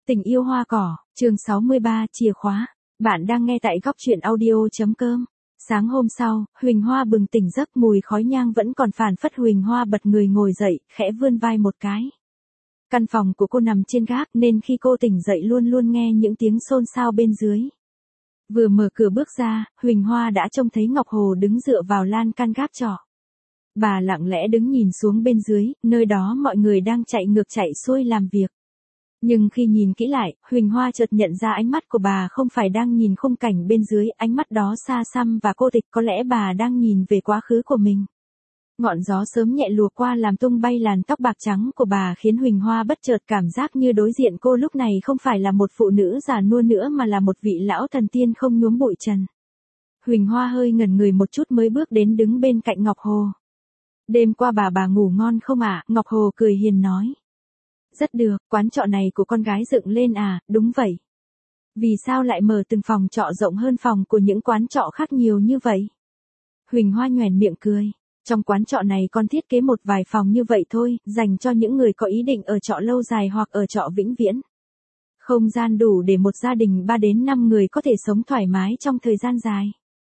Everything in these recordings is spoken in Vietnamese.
Tình yêu hoa cỏ, chương 63, chìa khóa. Bạn đang nghe tại góc truyện audio.com. Sáng hôm sau, Huỳnh Hoa bừng tỉnh giấc, mùi khói nhang vẫn còn phảng phất. Huỳnh Hoa bật người ngồi dậy, khẽ vươn vai một cái. Căn phòng của cô nằm trên gác nên khi cô tỉnh dậy luôn luôn nghe những tiếng xôn xao bên dưới. Vừa mở cửa bước ra, Huỳnh Hoa đã trông thấy Ngọc Hồ đứng dựa vào lan can gác trọ. Bà lặng lẽ đứng nhìn xuống bên dưới, nơi đó mọi người đang chạy ngược chạy xuôi làm việc. Nhưng khi nhìn kỹ lại, Huỳnh Hoa chợt nhận ra ánh mắt của bà không phải đang nhìn khung cảnh bên dưới, ánh mắt đó xa xăm và cô tịch, có lẽ bà đang nhìn về quá khứ của mình. Ngọn gió sớm nhẹ lùa qua làm tung bay làn tóc bạc trắng của bà khiến Huỳnh Hoa bất chợt cảm giác như đối diện cô lúc này không phải là một phụ nữ già nua nữa mà là một vị lão thần tiên không nhuốm bụi trần. Huỳnh Hoa hơi ngẩn người một chút mới bước đến đứng bên cạnh Ngọc Hồ. Đêm qua bà ngủ ngon không ạ? Ngọc Hồ cười hiền nói. Rất được, quán trọ này của con gái dựng lên à? Đúng vậy. Vì sao lại mở từng phòng trọ rộng hơn phòng của những quán trọ khác nhiều như vậy? Huỳnh Hoa nhoẻn miệng cười. Trong quán trọ này con thiết kế một vài phòng như vậy thôi, dành cho những người có ý định ở trọ lâu dài hoặc ở trọ vĩnh viễn. Không gian đủ để một gia đình 3 đến 5 người có thể sống thoải mái trong thời gian dài.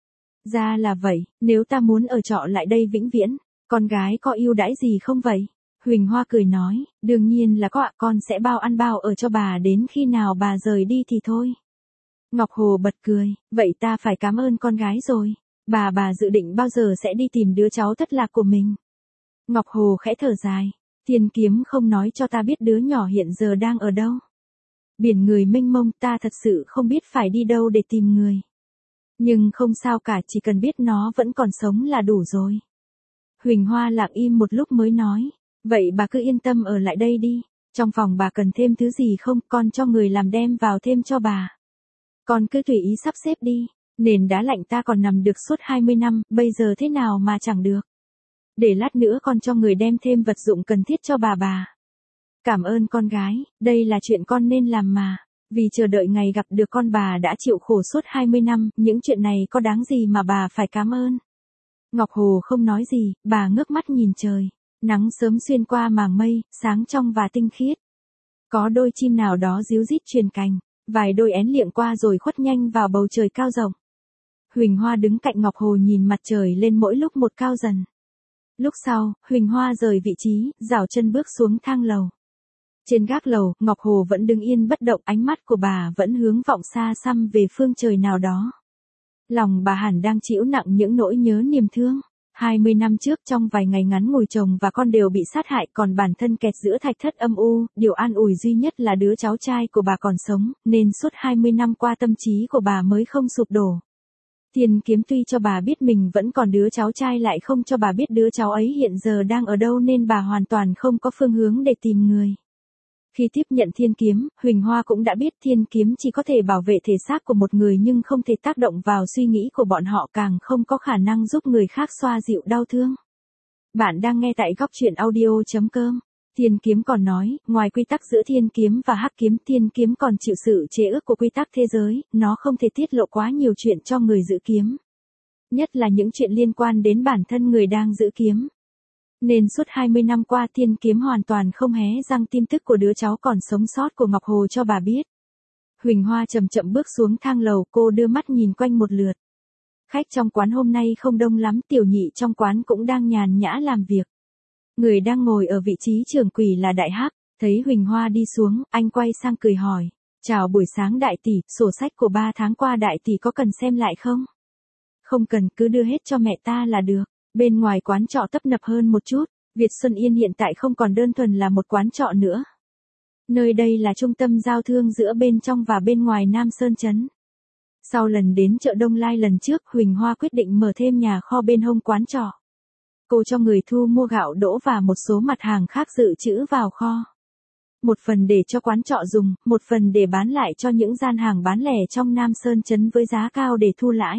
Ra là vậy, nếu ta muốn ở trọ lại đây vĩnh viễn, con gái có ưu đãi gì không vậy? Huỳnh Hoa cười nói, đương nhiên là có ạ, con sẽ bao ăn bao ở cho bà đến khi nào bà rời đi thì thôi. Ngọc Hồ bật cười, vậy ta phải cảm ơn con gái rồi. Bà dự định bao giờ sẽ đi tìm đứa cháu thất lạc của mình? Ngọc Hồ khẽ thở dài, Thiên Kiếm không nói cho ta biết đứa nhỏ hiện giờ đang ở đâu. Biển người mênh mông, ta thật sự không biết phải đi đâu để tìm người. Nhưng không sao cả, chỉ cần biết nó vẫn còn sống là đủ rồi. Huỳnh Hoa lặng im một lúc mới nói, vậy bà cứ yên tâm ở lại đây đi. Trong phòng bà cần thêm thứ gì không, con cho người làm đem vào thêm cho bà. Con cứ tùy ý sắp xếp đi. Nền đá lạnh ta còn nằm được suốt 20 năm, bây giờ thế nào mà chẳng được. Để lát nữa con cho người đem thêm vật dụng cần thiết cho bà. Cảm ơn con gái, đây là chuyện con nên làm mà. Vì chờ đợi ngày gặp được con bà đã chịu khổ suốt 20 năm, những chuyện này có đáng gì mà bà phải cảm ơn. Ngọc Hồ không nói gì, bà ngước mắt nhìn trời. Nắng sớm xuyên qua màng mây, sáng trong và tinh khiết. Có đôi chim nào đó ríu rít truyền cành, vài đôi én liệng qua rồi khuất nhanh vào bầu trời cao rộng. Huỳnh Hoa đứng cạnh Ngọc Hồ nhìn mặt trời lên mỗi lúc một cao dần. Lúc sau, Huỳnh Hoa rời vị trí, rảo chân bước xuống thang lầu. Trên gác lầu, Ngọc Hồ vẫn đứng yên bất động, ánh mắt của bà vẫn hướng vọng xa xăm về phương trời nào đó. Lòng bà hẳn đang chịu nặng những nỗi nhớ niềm thương. 20 năm trước trong vài ngày ngắn ngủi chồng và con đều bị sát hại, còn bản thân kẹt giữa thạch thất âm u, điều an ủi duy nhất là đứa cháu trai của bà còn sống, nên suốt 20 năm qua tâm trí của bà mới không sụp đổ. Thiên Kiếm tuy cho bà biết mình vẫn còn đứa cháu trai lại không cho bà biết đứa cháu ấy hiện giờ đang ở đâu nên bà hoàn toàn không có phương hướng để tìm người. Khi tiếp nhận Thiên Kiếm, Huỳnh Hoa cũng đã biết Thiên Kiếm chỉ có thể bảo vệ thể xác của một người nhưng không thể tác động vào suy nghĩ của bọn họ, càng không có khả năng giúp người khác xoa dịu đau thương. Bạn đang nghe tại góc truyện audio.com. Thiên Kiếm còn nói, ngoài quy tắc giữa Thiên Kiếm và Hắc Kiếm, Thiên Kiếm còn chịu sự chế ước của quy tắc thế giới, nó không thể tiết lộ quá nhiều chuyện cho người giữ kiếm. Nhất là những chuyện liên quan đến bản thân người đang giữ kiếm. Nên suốt 20 năm qua Thiên Kiếm hoàn toàn không hé răng tin tức của đứa cháu còn sống sót của Ngọc Hồ cho bà biết. Huỳnh Hoa chậm chậm bước xuống thang lầu, cô đưa mắt nhìn quanh một lượt. Khách trong quán hôm nay không đông lắm, tiểu nhị trong quán cũng đang nhàn nhã làm việc. Người đang ngồi ở vị trí trưởng quầy là Đại Hắc, thấy Huỳnh Hoa đi xuống, anh quay sang cười hỏi. Chào buổi sáng đại tỷ, sổ sách của 3 tháng qua đại tỷ có cần xem lại không? Không cần, cứ đưa hết cho mẹ ta là được. Bên ngoài quán trọ tấp nập hơn một chút, Việt Xuân Yên hiện tại không còn đơn thuần là một quán trọ nữa. Nơi đây là trung tâm giao thương giữa bên trong và bên ngoài Nam Sơn Trấn. Sau lần đến chợ Đông Lai lần trước, Huỳnh Hoa quyết định mở thêm nhà kho bên hông quán trọ. Cô cho người thu mua gạo đỗ và một số mặt hàng khác dự trữ vào kho. Một phần để cho quán trọ dùng, một phần để bán lại cho những gian hàng bán lẻ trong Nam Sơn Trấn với giá cao để thu lãi.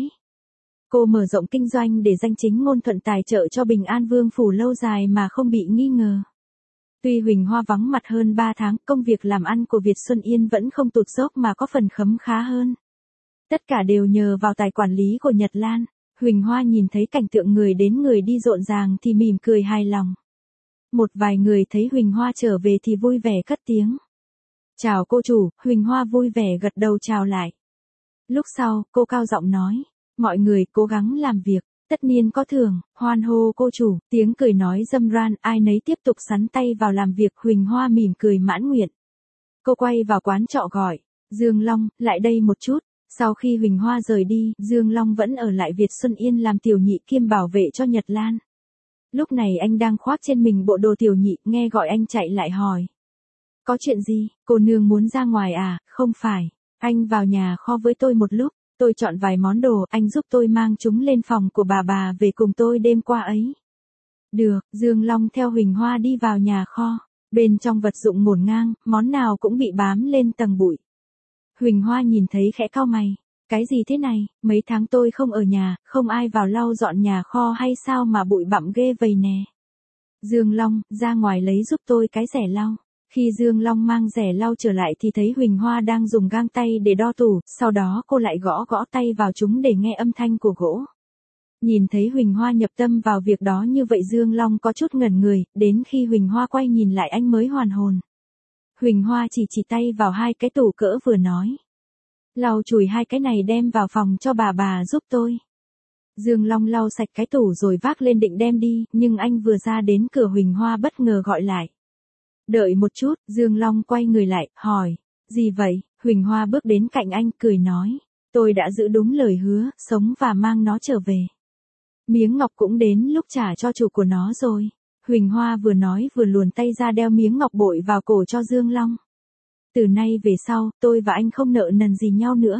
Cô mở rộng kinh doanh để danh chính ngôn thuận tài trợ cho Bình An Vương phủ lâu dài mà không bị nghi ngờ. Tuy Huỳnh Hoa vắng mặt hơn 3 tháng, công việc làm ăn của Việt Xuân Yên vẫn không tụt dốc mà có phần khấm khá hơn. Tất cả đều nhờ vào tài quản lý của Nhật Lan. Huỳnh Hoa nhìn thấy cảnh tượng người đến người đi rộn ràng thì mỉm cười hài lòng. Một vài người thấy Huỳnh Hoa trở về thì vui vẻ cất tiếng. Chào cô chủ, Huỳnh Hoa vui vẻ gật đầu chào lại. Lúc sau, cô cao giọng nói, mọi người cố gắng làm việc, tất nhiên có thưởng, hoan hô cô chủ, tiếng cười nói râm ran, ai nấy tiếp tục sắn tay vào làm việc. Huỳnh Hoa mỉm cười mãn nguyện. Cô quay vào quán trọ gọi, Dương Long, lại đây một chút. Sau khi Huỳnh Hoa rời đi, Dương Long vẫn ở lại Việt Xuân Yên làm tiểu nhị kiêm bảo vệ cho Nhật Lan. Lúc này anh đang khoác trên mình bộ đồ tiểu nhị, nghe gọi anh chạy lại hỏi. Có chuyện gì, cô nương muốn ra ngoài à? Không phải, anh vào nhà kho với tôi một lúc, tôi chọn vài món đồ, anh giúp tôi mang chúng lên phòng của bà về cùng tôi đêm qua ấy. Được, Dương Long theo Huỳnh Hoa đi vào nhà kho, bên trong vật dụng ngổn ngang, món nào cũng bị bám lên tầng bụi. Huỳnh Hoa nhìn thấy khẽ cau mày, cái gì thế này, mấy tháng tôi không ở nhà, không ai vào lau dọn nhà kho hay sao mà bụi bặm ghê vậy nè. Dương Long, ra ngoài lấy giúp tôi cái rẻ lau. Khi Dương Long mang rẻ lau trở lại thì thấy Huỳnh Hoa đang dùng gang tay để đo tủ, sau đó cô lại gõ gõ tay vào chúng để nghe âm thanh của gỗ. Nhìn thấy Huỳnh Hoa nhập tâm vào việc đó như vậy Dương Long có chút ngẩn người, đến khi Huỳnh Hoa quay nhìn lại anh mới hoàn hồn. Huỳnh Hoa chỉ tay vào hai cái tủ cỡ vừa nói. Lau chùi hai cái này đem vào phòng cho bà giúp tôi. Dương Long lau sạch cái tủ rồi vác lên định đem đi, nhưng anh vừa ra đến cửa Huỳnh Hoa bất ngờ gọi lại. Đợi một chút, Dương Long quay người lại, hỏi, gì vậy? Huỳnh Hoa bước đến cạnh anh, cười nói, tôi đã giữ đúng lời hứa, sống và mang nó trở về. Miếng ngọc cũng đến lúc trả cho chủ của nó rồi. Huỳnh Hoa vừa nói vừa luồn tay ra đeo miếng ngọc bội vào cổ cho Dương Long. Từ nay về sau, tôi và anh không nợ nần gì nhau nữa.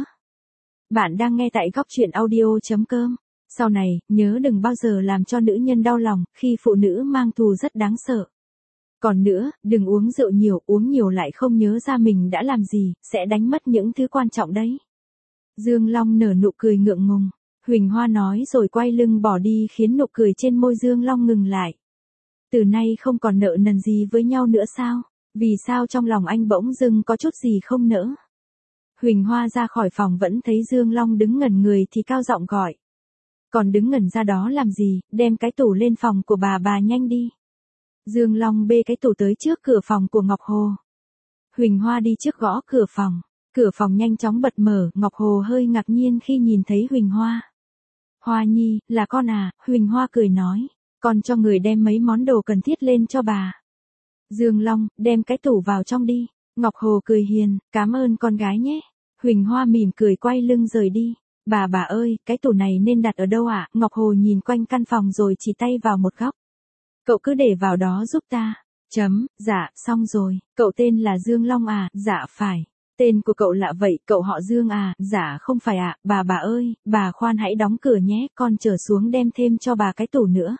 Bạn đang nghe tại góc truyện audio.com. Sau này, nhớ đừng bao giờ làm cho nữ nhân đau lòng, khi phụ nữ mang thù rất đáng sợ. Còn nữa, đừng uống rượu nhiều, uống nhiều lại không nhớ ra mình đã làm gì, sẽ đánh mất những thứ quan trọng đấy. Dương Long nở nụ cười ngượng ngùng. Huỳnh Hoa nói rồi quay lưng bỏ đi khiến nụ cười trên môi Dương Long ngừng lại. Từ nay không còn nợ nần gì với nhau nữa sao? Vì sao trong lòng anh bỗng dưng có chút gì không nỡ? Huỳnh Hoa ra khỏi phòng vẫn thấy Dương Long đứng ngẩn người thì cao giọng gọi. Còn đứng ngẩn ra đó làm gì, đem cái tủ lên phòng của bà nhanh đi. Dương Long bê cái tủ tới trước cửa phòng của Ngọc Hồ. Huỳnh Hoa đi trước gõ cửa phòng nhanh chóng bật mở, Ngọc Hồ hơi ngạc nhiên khi nhìn thấy Huỳnh Hoa. Hoa Nhi, là con à? Huỳnh Hoa cười nói, con cho người đem mấy món đồ cần thiết lên cho bà. Dương Long, đem cái tủ vào trong đi. Ngọc Hồ cười hiền, cảm ơn con gái nhé. Huỳnh Hoa mỉm cười quay lưng rời đi. Bà ơi, cái tủ này nên đặt ở đâu ạ? Ngọc Hồ nhìn quanh căn phòng rồi chỉ tay vào một góc. Cậu cứ để vào đó giúp ta. Dạ, xong rồi. Cậu tên là Dương Long à? Dạ phải. Tên của cậu lạ vậy, cậu họ Dương à? Dạ không phải ạ. Bà ơi, bà khoan hãy đóng cửa nhé, con trở xuống đem thêm cho bà cái tủ nữa.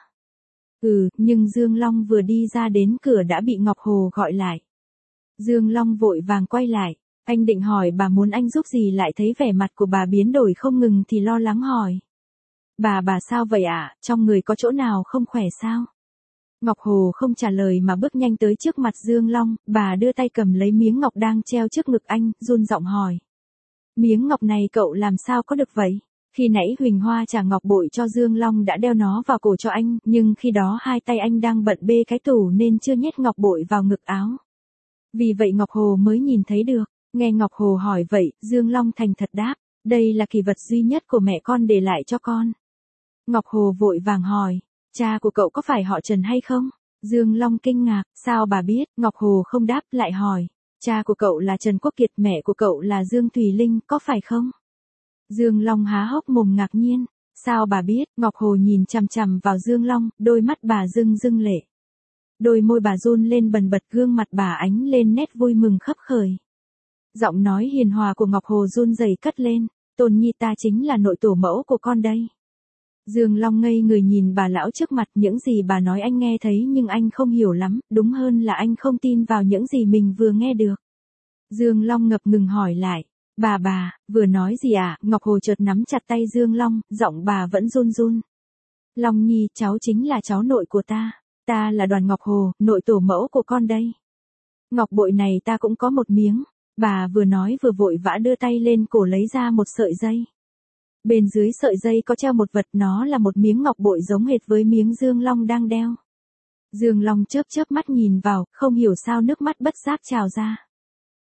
Nhưng Dương Long vừa đi ra đến cửa đã bị Ngọc Hồ gọi lại. Dương Long vội vàng quay lại. Anh định hỏi bà muốn anh giúp gì lại thấy vẻ mặt của bà biến đổi không ngừng thì lo lắng hỏi. Bà sao vậy ạ? Trong người có chỗ nào không khỏe sao? Ngọc Hồ không trả lời mà bước nhanh tới trước mặt Dương Long, bà đưa tay cầm lấy miếng ngọc đang treo trước ngực anh, run giọng hỏi. Miếng ngọc này cậu làm sao có được vậy? Khi nãy Huỳnh Hoa trả ngọc bội cho Dương Long đã đeo nó vào cổ cho anh, nhưng khi đó hai tay anh đang bận bê cái tủ nên chưa nhét ngọc bội vào ngực áo. Vì vậy Ngọc Hồ mới nhìn thấy được. Nghe Ngọc Hồ hỏi vậy, Dương Long thành thật đáp, đây là kỷ vật duy nhất của mẹ con để lại cho con. Ngọc Hồ vội vàng hỏi, cha của cậu có phải họ Trần hay không? Dương Long kinh ngạc, sao bà biết? Ngọc Hồ không đáp lại hỏi, cha của cậu là Trần Quốc Kiệt, mẹ của cậu là Dương Thùy Linh, có phải không? Dương Long há hốc mồm ngạc nhiên, sao bà biết? Ngọc Hồ nhìn chằm chằm vào Dương Long, đôi mắt bà rưng lệ. Đôi môi bà run lên bần bật, gương mặt bà ánh lên nét vui mừng khấp khởi. Giọng nói hiền hòa của Ngọc Hồ run rẩy cất lên, Tôn Nhi ta chính là nội tổ mẫu của con đây. Dương Long ngây người nhìn bà lão trước mặt, những gì bà nói anh nghe thấy nhưng anh không hiểu lắm, đúng hơn là anh không tin vào những gì mình vừa nghe được. Dương Long ngập ngừng hỏi lại, bà, vừa nói gì à? Ngọc Hồ chợt nắm chặt tay Dương Long, giọng bà vẫn run. Long Nhi, cháu chính là cháu nội của ta là Đoàn Ngọc Hồ, nội tổ mẫu của con đây. Ngọc bội này ta cũng có một miếng. Bà vừa nói vừa vội vã đưa tay lên cổ lấy ra một sợi dây. Bên dưới sợi dây có treo một vật, nó là một miếng ngọc bội giống hệt với miếng Dương Long đang đeo. Dương Long chớp mắt nhìn vào, không hiểu sao nước mắt bất giác trào ra.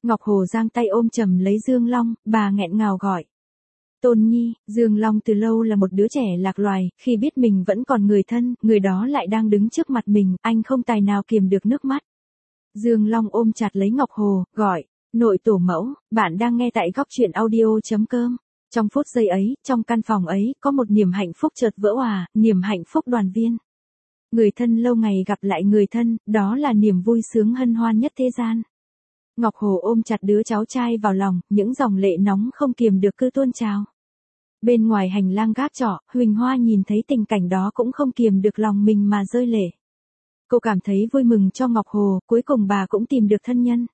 Ngọc Hồ giang tay ôm chầm lấy Dương Long, bà nghẹn ngào gọi. Tôn Nhi. Dương Long từ lâu là một đứa trẻ lạc loài, khi biết mình vẫn còn người thân, người đó lại đang đứng trước mặt mình, anh không tài nào kiềm được nước mắt. Dương Long ôm chặt lấy Ngọc Hồ, gọi, nội tổ mẫu, bạn đang nghe tại góc truyện audio.com. Trong phút giây ấy, trong căn phòng ấy, có một niềm hạnh phúc chợt vỡ òa, niềm hạnh phúc đoàn viên. Người thân lâu ngày gặp lại người thân, đó là niềm vui sướng hân hoan nhất thế gian. Ngọc Hồ ôm chặt đứa cháu trai vào lòng, những dòng lệ nóng không kiềm được cứ tuôn trào. Bên ngoài hành lang gác trọ, Huỳnh Hoa nhìn thấy tình cảnh đó cũng không kiềm được lòng mình mà rơi lệ. Cô cảm thấy vui mừng cho Ngọc Hồ, cuối cùng bà cũng tìm được thân nhân.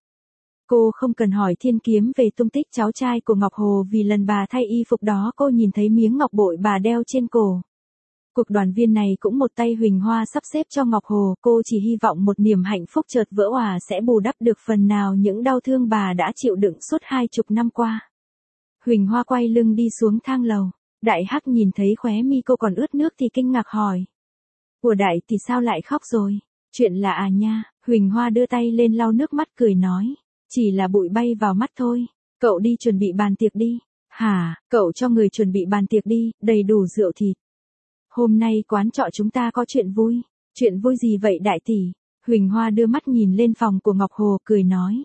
Cô không cần hỏi Thiên Kiếm về tung tích cháu trai của Ngọc Hồ vì lần bà thay y phục đó cô nhìn thấy miếng ngọc bội bà đeo trên cổ. Cuộc đoàn viên này cũng một tay Huỳnh Hoa sắp xếp cho Ngọc Hồ, cô chỉ hy vọng một niềm hạnh phúc chợt vỡ òa sẽ bù đắp được phần nào những đau thương bà đã chịu đựng suốt 20 năm qua. Huỳnh Hoa quay lưng đi xuống thang lầu, Đại Hắc nhìn thấy khóe mi cô còn ướt nước thì kinh ngạc hỏi. Của Đại thì sao lại khóc rồi? Chuyện là à nha, Huỳnh Hoa đưa tay lên lau nước mắt cười nói. Chỉ là bụi bay vào mắt thôi, cậu đi chuẩn bị bàn tiệc đi. Hả, cậu cho người chuẩn bị bàn tiệc đi, đầy đủ rượu thịt. Hôm nay quán trọ chúng ta có chuyện vui. Chuyện vui gì vậy đại tỷ? Huỳnh Hoa đưa mắt nhìn lên phòng của Ngọc Hồ cười nói.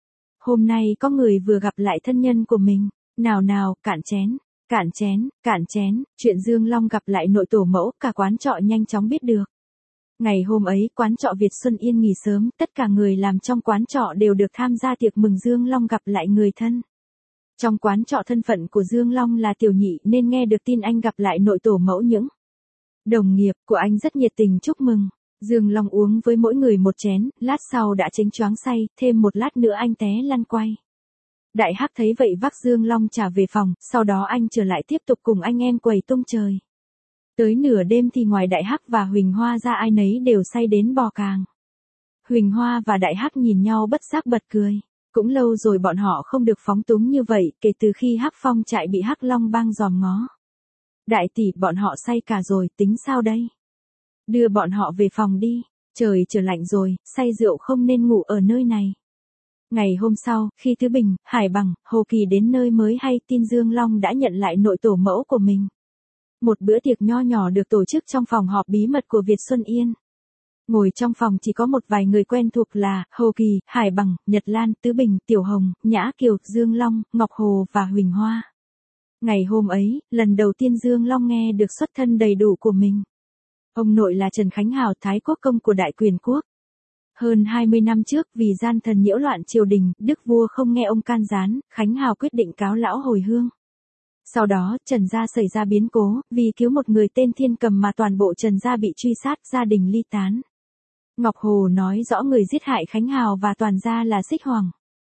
Hôm nay có người vừa gặp lại thân nhân của mình. Nào nào, cạn chén, cạn chén, cạn chén. Chuyện Dương Long gặp lại nội tổ mẫu, cả quán trọ nhanh chóng biết được. Ngày hôm ấy, quán trọ Việt Xuân Yên nghỉ sớm, tất cả người làm trong quán trọ đều được tham gia tiệc mừng Dương Long gặp lại người thân. Trong quán trọ thân phận của Dương Long là tiểu nhị nên nghe được tin anh gặp lại nội tổ mẫu những đồng nghiệp của anh rất nhiệt tình chúc mừng. Dương Long uống với mỗi người một chén, lát sau đã chênh choáng say, thêm một lát nữa anh té lăn quay. Đại Hắc thấy vậy vác Dương Long trả về phòng, sau đó anh trở lại tiếp tục cùng anh em quẩy tung trời. Tới nửa đêm thì ngoài Đại Hắc và Huỳnh Hoa ra ai nấy đều say đến bò càng. Huỳnh Hoa và Đại Hắc nhìn nhau bất giác bật cười. Cũng lâu rồi bọn họ không được phóng túng như vậy, kể từ khi Hắc Phong trại bị Hắc Long bang dòm ngó. Đại tỷ, bọn họ say cả rồi, tính sao đây? Đưa bọn họ về phòng đi, trời trở lạnh rồi, say rượu không nên ngủ ở nơi này. Ngày hôm sau, khi Tứ Bình, Hải Bằng, Hồ Kỳ đến nơi mới hay tin Dương Long đã nhận lại nội tổ mẫu của mình. Một bữa tiệc nho nhỏ được tổ chức trong phòng họp bí mật của Việt Xuân Yên. Ngồi trong phòng chỉ có một vài người quen thuộc là Hồ Kỳ, Hải Bằng, Nhật Lan, Tứ Bình, Tiểu Hồng, Nhã Kiều, Dương Long, Ngọc Hồ và Huỳnh Hoa. Ngày hôm ấy, lần đầu tiên Dương Long nghe được xuất thân đầy đủ của mình. Ông nội là Trần Khánh Hào, Thái Quốc công của Đại Quyền Quốc. Hơn 20 năm trước vì gian thần nhiễu loạn triều đình, đức vua không nghe ông can gián, Khánh Hào quyết định cáo lão hồi hương. Sau đó, Trần gia xảy ra biến cố, vì cứu một người tên Thiên Cầm mà toàn bộ Trần gia bị truy sát, gia đình ly tán. Ngọc Hồ nói rõ người giết hại Khánh Hào và toàn gia là Xích Hoàng.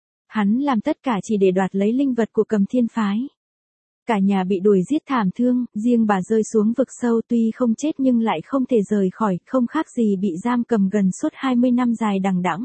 Hắn làm tất cả chỉ để đoạt lấy linh vật của Cầm Thiên phái. Cả nhà bị đuổi giết thảm thương, riêng bà rơi xuống vực sâu tuy không chết nhưng lại không thể rời khỏi, không khác gì bị giam cầm gần suốt 20 năm dài đằng đẵng.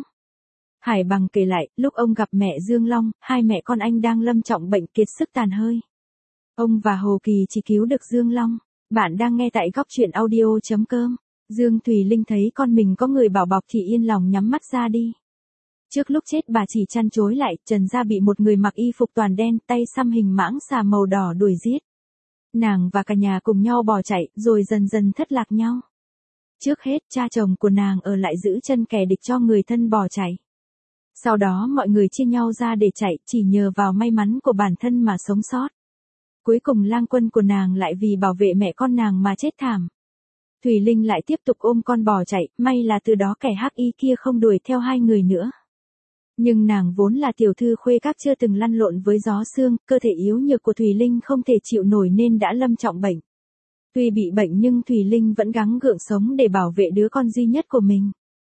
Hải Bằng kể lại, lúc ông gặp mẹ Dương Long, hai mẹ con anh đang lâm trọng bệnh kiệt sức tàn hơi. Ông và Hồ Kỳ chỉ cứu được Dương Long. Bạn đang nghe tại góc truyện audio.com. Dương Thùy Linh thấy con mình có người bảo bọc thì yên lòng nhắm mắt ra đi. Trước lúc chết bà chỉ chăn chối lại, Trần gia bị một người mặc y phục toàn đen, tay xăm hình mãng xà màu đỏ đuổi giết. Nàng và cả nhà cùng nhau bỏ chạy, rồi dần dần thất lạc nhau. Trước hết, cha chồng của nàng ở lại giữ chân kẻ địch cho người thân bỏ chạy. Sau đó mọi người chia nhau ra để chạy, chỉ nhờ vào may mắn của bản thân mà sống sót. Cuối cùng lang quân của nàng lại vì bảo vệ mẹ con nàng mà chết thảm. Thùy Linh lại tiếp tục ôm con bò chạy, may là từ đó kẻ hắc y kia không đuổi theo hai người nữa. Nhưng nàng vốn là tiểu thư khuê các chưa từng lăn lộn với gió sương, cơ thể yếu nhược của Thùy Linh không thể chịu nổi nên đã lâm trọng bệnh. Tuy bị bệnh nhưng Thùy Linh vẫn gắng gượng sống để bảo vệ đứa con duy nhất của mình.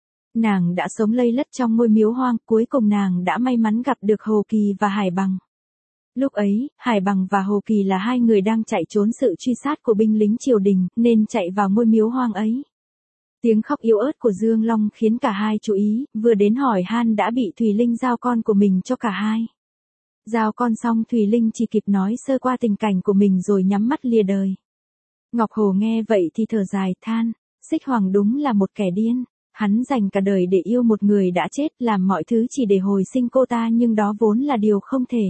Nàng đã sống lây lất trong ngôi miếu hoang, cuối cùng nàng đã may mắn gặp được Hồ Kỳ và Hải Bằng. Lúc ấy, Hải Bằng và Hồ Kỳ là hai người đang chạy trốn sự truy sát của binh lính triều đình, nên chạy vào ngôi miếu hoang ấy. Tiếng khóc yếu ớt của Dương Long khiến cả hai chú ý, vừa đến hỏi han đã bị Thùy Linh giao con của mình cho cả hai. Giao con xong Thùy Linh chỉ kịp nói sơ qua tình cảnh của mình rồi nhắm mắt lìa đời. Ngọc Hồ nghe vậy thì thở dài than, Xích Hoàng đúng là một kẻ điên. Hắn dành cả đời để yêu một người đã chết, làm mọi thứ chỉ để hồi sinh cô ta, nhưng đó vốn là điều không thể.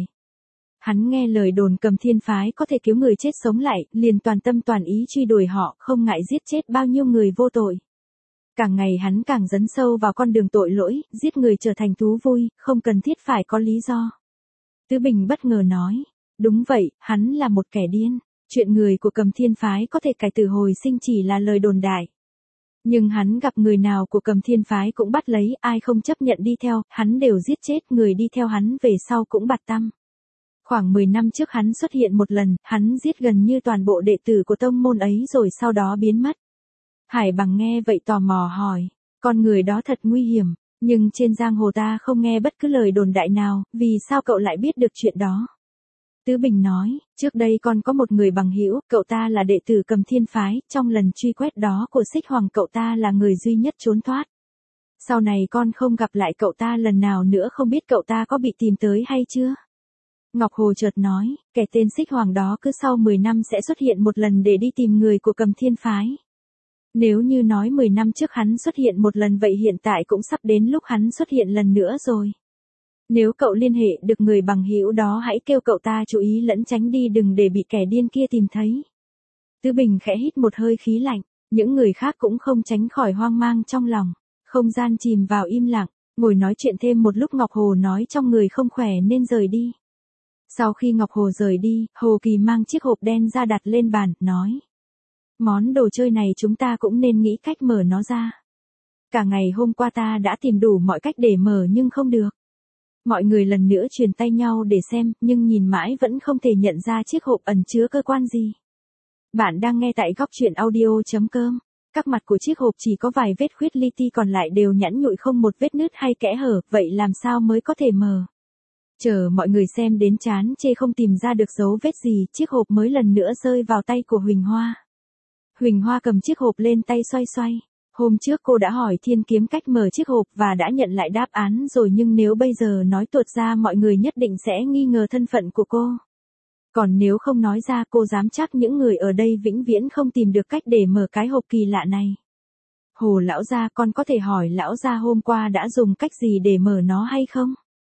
Hắn nghe lời đồn Cầm Thiên phái có thể cứu người chết sống lại, liền toàn tâm toàn ý truy đuổi họ, không ngại giết chết bao nhiêu người vô tội. Càng ngày hắn càng dấn sâu vào con đường tội lỗi, giết người trở thành thú vui, không cần thiết phải có lý do. Tứ Bình bất ngờ nói, đúng vậy, hắn là một kẻ điên. Chuyện người của Cầm Thiên phái có thể cải tử hồi sinh chỉ là lời đồn đại. Nhưng hắn gặp người nào của Cầm Thiên phái cũng bắt lấy, ai không chấp nhận đi theo, hắn đều giết chết, người đi theo hắn về sau cũng bạt tăm. Khoảng 10 năm trước hắn xuất hiện một lần, hắn giết gần như toàn bộ đệ tử của tông môn ấy rồi sau đó biến mất. Hải Bằng nghe vậy tò mò hỏi, con người đó thật nguy hiểm, nhưng trên giang hồ ta không nghe bất cứ lời đồn đại nào, vì sao cậu lại biết được chuyện đó? Tứ Bình nói, trước đây con có một người bằng hữu, cậu ta là đệ tử Cầm Thiên phái, trong lần truy quét đó của Xích Hoàng cậu ta là người duy nhất trốn thoát. Sau này con không gặp lại cậu ta lần nào nữa, không biết cậu ta có bị tìm tới hay chưa? Ngọc Hồ chợt nói, kẻ tên Xích Hoàng đó cứ sau 10 năm sẽ xuất hiện một lần để đi tìm người của Cầm Thiên phái. Nếu như nói 10 năm trước hắn xuất hiện một lần, vậy hiện tại cũng sắp đến lúc hắn xuất hiện lần nữa rồi. Nếu cậu liên hệ được người bằng hữu đó, hãy kêu cậu ta chú ý lẫn tránh đi, đừng để bị kẻ điên kia tìm thấy. Tứ Bình khẽ hít một hơi khí lạnh, những người khác cũng không tránh khỏi hoang mang trong lòng. Không gian chìm vào im lặng, ngồi nói chuyện thêm một lúc. Ngọc Hồ nói trong người không khỏe nên rời đi. Sau khi Ngọc Hồ rời đi, Hồ Kỳ mang chiếc hộp đen ra đặt lên bàn, nói. Món đồ chơi này chúng ta cũng nên nghĩ cách mở nó ra. Cả ngày hôm qua ta đã tìm đủ mọi cách để mở nhưng không được. Mọi người lần nữa truyền tay nhau để xem, nhưng nhìn mãi vẫn không thể nhận ra chiếc hộp ẩn chứa cơ quan gì. Bạn đang nghe tại góc truyện audio.com. Các mặt của chiếc hộp chỉ có vài vết khuyết li ti, còn lại đều nhẵn nhụi, không một vết nứt hay kẽ hở, vậy làm sao mới có thể mở? Chờ mọi người xem đến chán chê không tìm ra được dấu vết gì, chiếc hộp mới lần nữa rơi vào tay của Huỳnh Hoa. Huỳnh Hoa cầm chiếc hộp lên tay xoay xoay. Hôm trước cô đã hỏi Thiên Kiếm cách mở chiếc hộp và đã nhận lại đáp án rồi, nhưng nếu bây giờ nói tuột ra mọi người nhất định sẽ nghi ngờ thân phận của cô. Còn nếu không nói ra, cô dám chắc những người ở đây vĩnh viễn không tìm được cách để mở cái hộp kỳ lạ này. Hồ lão gia, con có thể hỏi lão gia hôm qua đã dùng cách gì để mở nó hay không?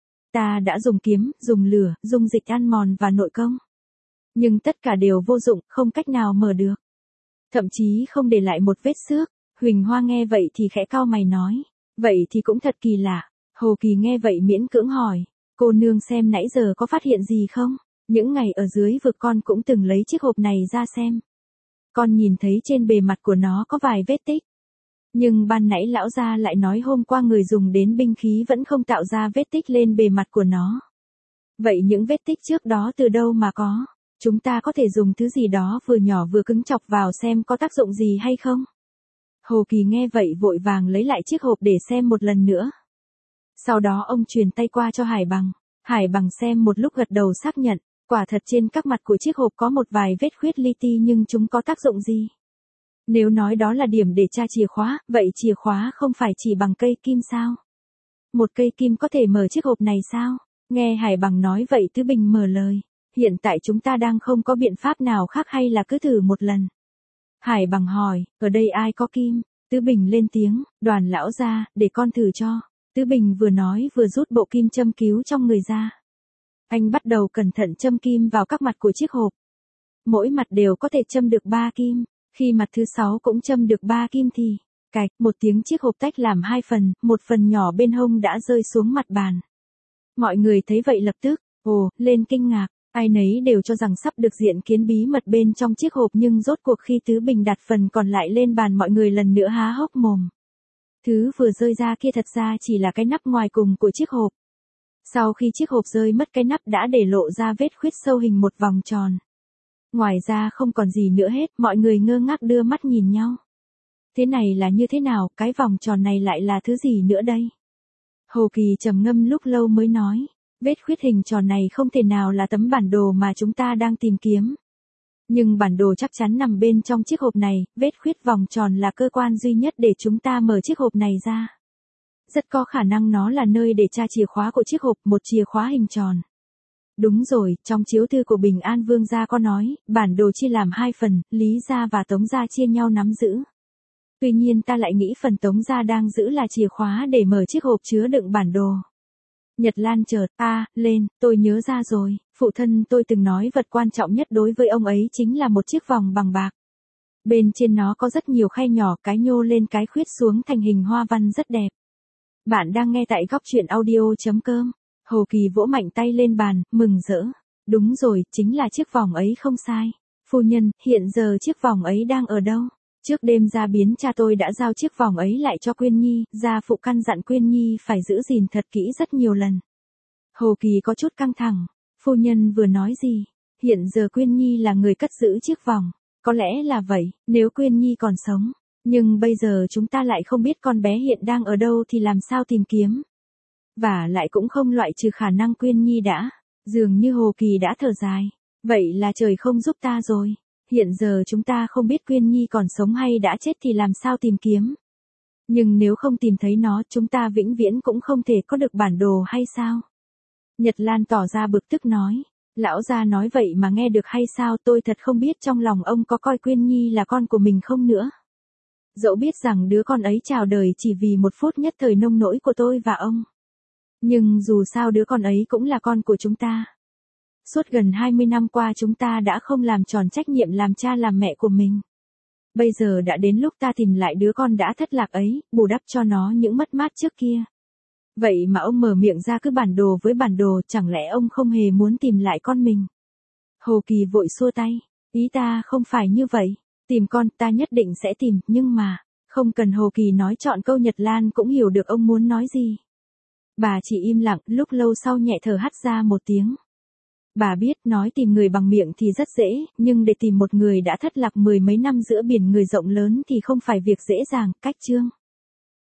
Ta đã dùng kiếm, dùng lửa, dùng dịch ăn mòn và nội công. Nhưng tất cả đều vô dụng, không cách nào mở được. Thậm chí không để lại một vết xước. Huỳnh Hoa nghe vậy thì khẽ cau mày nói. Vậy thì cũng thật kỳ lạ. Hồ Kỳ nghe vậy miễn cưỡng hỏi. Cô nương xem nãy giờ có phát hiện gì không? Những ngày ở dưới vực con cũng từng lấy chiếc hộp này ra xem. Con nhìn thấy trên bề mặt của nó có vài vết tích. Nhưng ban nãy lão gia lại nói hôm qua người dùng đến binh khí vẫn không tạo ra vết tích lên bề mặt của nó. Vậy những vết tích trước đó từ đâu mà có? Chúng ta có thể dùng thứ gì đó vừa nhỏ vừa cứng chọc vào xem có tác dụng gì hay không? Hồ Kỳ nghe vậy vội vàng lấy lại chiếc hộp để xem một lần nữa. Sau đó ông truyền tay qua cho Hải Bằng. Hải Bằng xem một lúc gật đầu xác nhận, quả thật trên các mặt của chiếc hộp có một vài vết khuyết li ti, nhưng chúng có tác dụng gì? Nếu nói đó là điểm để tra chìa khóa, vậy chìa khóa không phải chỉ bằng cây kim sao? Một cây kim có thể mở chiếc hộp này sao? Nghe Hải Bằng nói vậy Tứ Bình mở lời. Hiện tại chúng ta đang không có biện pháp nào khác, hay là cứ thử một lần? Hải Bằng hỏi, ở đây ai có kim? Tứ Bình lên tiếng, Đoàn lão gia, để con thử cho. Tứ Bình vừa nói vừa rút bộ kim châm cứu trong người ra. Anh bắt đầu cẩn thận châm kim vào các mặt của chiếc hộp. Mỗi mặt đều có thể châm được 3 kim. Khi mặt thứ 6 cũng châm được 3 kim thì, cạch, một tiếng chiếc hộp tách làm 2 phần, một phần nhỏ bên hông đã rơi xuống mặt bàn. Mọi người thấy vậy lập tức, lên kinh ngạc. Ai nấy đều cho rằng sắp được diện kiến bí mật bên trong chiếc hộp, nhưng rốt cuộc khi Tứ Bình đặt phần còn lại lên bàn, mọi người lần nữa há hốc mồm. Thứ vừa rơi ra kia thật ra chỉ là cái nắp ngoài cùng của chiếc hộp. Sau khi chiếc hộp rơi mất, cái nắp đã để lộ ra vết khuyết sâu hình một vòng tròn. Ngoài ra không còn gì nữa hết, mọi người ngơ ngác đưa mắt nhìn nhau. Thế này là như thế nào, cái vòng tròn này lại là thứ gì nữa đây? Hồ Kỳ trầm ngâm lúc lâu mới nói. Vết khuyết hình tròn này không thể nào là tấm bản đồ mà chúng ta đang tìm kiếm. Nhưng bản đồ chắc chắn nằm bên trong chiếc hộp này, vết khuyết vòng tròn là cơ quan duy nhất để chúng ta mở chiếc hộp này ra. Rất có khả năng nó là nơi để tra chìa khóa của chiếc hộp, một chìa khóa hình tròn. Đúng rồi, trong chiếu thư của Bình An Vương gia có nói, bản đồ chia làm 2 phần, Lý gia và Tống gia chia nhau nắm giữ. Tuy nhiên ta lại nghĩ phần Tống gia đang giữ là chìa khóa để mở chiếc hộp chứa đựng bản đồ. Nhật Lan chợt lên, tôi nhớ ra rồi, phụ thân tôi từng nói vật quan trọng nhất đối với ông ấy chính là một chiếc vòng bằng bạc. Bên trên nó có rất nhiều khay nhỏ, cái nhô lên cái khuyết xuống thành hình hoa văn rất đẹp. Bạn đang nghe tại góc truyện audio.com. Hồ Kỳ vỗ mạnh tay lên bàn, mừng rỡ. Đúng rồi, chính là chiếc vòng ấy không sai. Phu nhân, hiện giờ chiếc vòng ấy đang ở đâu? Trước đêm ra biến cha tôi đã giao chiếc vòng ấy lại cho Quyên Nhi, gia phụ căn dặn Quyên Nhi phải giữ gìn thật kỹ rất nhiều lần. Hồ Kỳ có chút căng thẳng. Phu nhân vừa nói gì? Hiện giờ Quyên Nhi là người cất giữ chiếc vòng. Có lẽ là vậy, nếu Quyên Nhi còn sống. Nhưng bây giờ chúng ta lại không biết con bé hiện đang ở đâu thì làm sao tìm kiếm. Và lại cũng không loại trừ khả năng Quyên Nhi đã. Dường như Hồ Kỳ đã thở dài. Vậy là trời không giúp ta rồi. Hiện giờ chúng ta không biết Quyên Nhi còn sống hay đã chết thì làm sao tìm kiếm. Nhưng nếu không tìm thấy nó, chúng ta vĩnh viễn cũng không thể có được bản đồ hay sao? Nhật Lan tỏ ra bực tức nói. Lão gia nói vậy mà nghe được hay sao, tôi thật không biết trong lòng ông có coi Quyên Nhi là con của mình không nữa. Dẫu biết rằng đứa con ấy chào đời chỉ vì một phút nhất thời nông nỗi của tôi và ông. Nhưng dù sao đứa con ấy cũng là con của chúng ta. Suốt gần 20 năm qua chúng ta đã không làm tròn trách nhiệm làm cha làm mẹ của mình. Bây giờ đã đến lúc ta tìm lại đứa con đã thất lạc ấy, bù đắp cho nó những mất mát trước kia. Vậy mà ông mở miệng ra cứ bản đồ với bản đồ, chẳng lẽ ông không hề muốn tìm lại con mình? Hồ Kỳ vội xua tay. Ý ta không phải như vậy. Tìm con ta nhất định sẽ tìm, nhưng mà, không cần Hồ Kỳ nói trọn câu Nhật Lan cũng hiểu được ông muốn nói gì. Bà chỉ im lặng, lúc lâu sau nhẹ thở hắt ra một tiếng. Bà biết nói tìm người bằng miệng thì rất dễ, nhưng để tìm một người đã thất lạc 10 mấy năm giữa biển người rộng lớn thì không phải việc dễ dàng. Cách chương